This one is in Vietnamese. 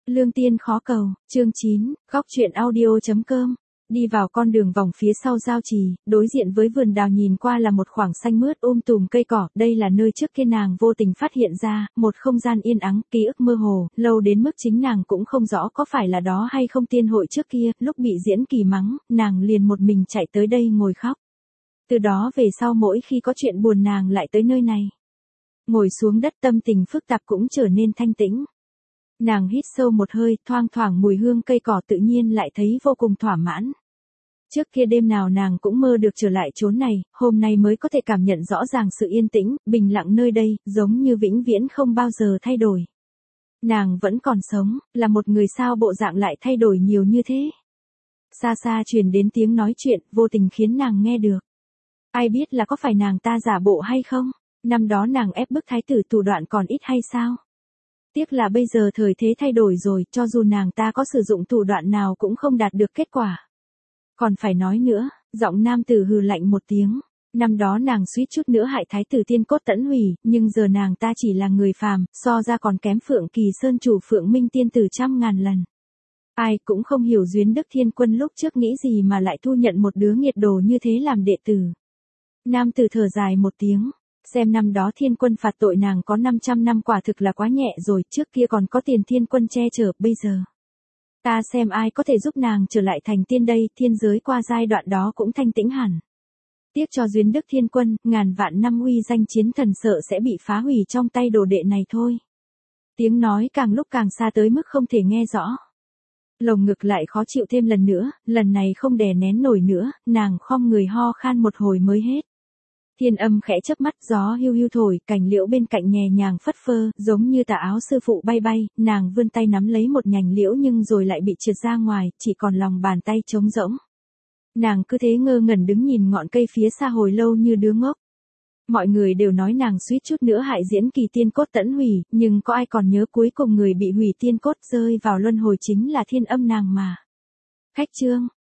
Lương tiên khó cầu, chương 9, góc truyện audio.com. Đi vào con đường vòng phía sau giao trì, đối diện với vườn đào nhìn qua là một khoảng xanh mướt tùm cây cỏ, đây là nơi trước kia nàng vô tình phát hiện ra, một không gian yên ắng, ký ức mơ hồ, lâu đến mức chính nàng cũng không rõ có phải là đó hay không. Tiên hội trước kia, lúc bị Diễn Kỳ mắng, nàng liền một mình chạy tới đây ngồi khóc. Từ đó về sau mỗi khi có chuyện buồn nàng lại tới nơi này. Ngồi xuống đất tâm tình phức tạp cũng trở nên thanh tĩnh. Nàng hít sâu một hơi, thoang thoảng mùi hương cây cỏ tự nhiên lại thấy vô cùng thỏa mãn. Trước kia đêm nào nàng cũng mơ được trở lại chốn này, hôm nay mới có thể cảm nhận rõ ràng sự yên tĩnh, bình lặng nơi đây, giống như vĩnh viễn không bao giờ thay đổi. Nàng vẫn còn sống, là một người sao bộ dạng lại thay đổi nhiều như thế. Xa xa truyền đến tiếng nói chuyện, vô tình khiến nàng nghe được. Ai biết là có phải nàng ta giả bộ hay không? Năm đó nàng ép bức thái tử thủ đoạn còn ít hay sao? Tiếc là bây giờ thời thế thay đổi rồi, cho dù nàng ta có sử dụng thủ đoạn nào cũng không đạt được kết quả. Còn phải nói nữa, giọng nam tử hừ lạnh một tiếng. Năm đó nàng suýt chút nữa hại thái tử tiên cốt tẫn hủy, nhưng giờ nàng ta chỉ là người phàm, so ra còn kém Phượng Kỳ Sơn chủ Phượng Minh tiên tử trăm ngàn lần. Ai cũng không hiểu Duyến Đức Thiên Quân lúc trước nghĩ gì mà lại thu nhận một đứa nghiệt đồ như thế làm đệ tử. Nam tử thở dài một tiếng. Xem năm đó Thiên Quân phạt tội nàng có 500 năm quả thực là quá nhẹ rồi, trước kia còn có Tiền Thiên Quân che chở, bây giờ. Ta xem ai có thể giúp nàng trở lại thành tiên đây, thiên giới qua giai đoạn đó cũng thanh tĩnh hẳn. Tiếc cho Duyến Đức Thiên Quân, ngàn vạn năm uy danh chiến thần sợ sẽ bị phá hủy trong tay đồ đệ này thôi. Tiếng nói càng lúc càng xa tới mức không thể nghe rõ. Lồng ngực lại khó chịu thêm lần nữa, lần này không đè nén nổi nữa, nàng khom người ho khan một hồi mới hết. Thiên âm khẽ chớp mắt, gió hiu hiu thổi, cành liễu bên cạnh nhẹ nhàng phất phơ, giống như tà áo sư phụ bay bay, nàng vươn tay nắm lấy một nhành liễu nhưng rồi lại bị trượt ra ngoài, chỉ còn lòng bàn tay trống rỗng. Nàng cứ thế ngơ ngẩn đứng nhìn ngọn cây phía xa hồi lâu như đứa ngốc. Mọi người đều nói nàng suýt chút nữa hại Diễn Kỳ tiên cốt tẫn hủy, nhưng có ai còn nhớ cuối cùng người bị hủy tiên cốt rơi vào luân hồi chính là Thiên Âm nàng mà. Khách trương,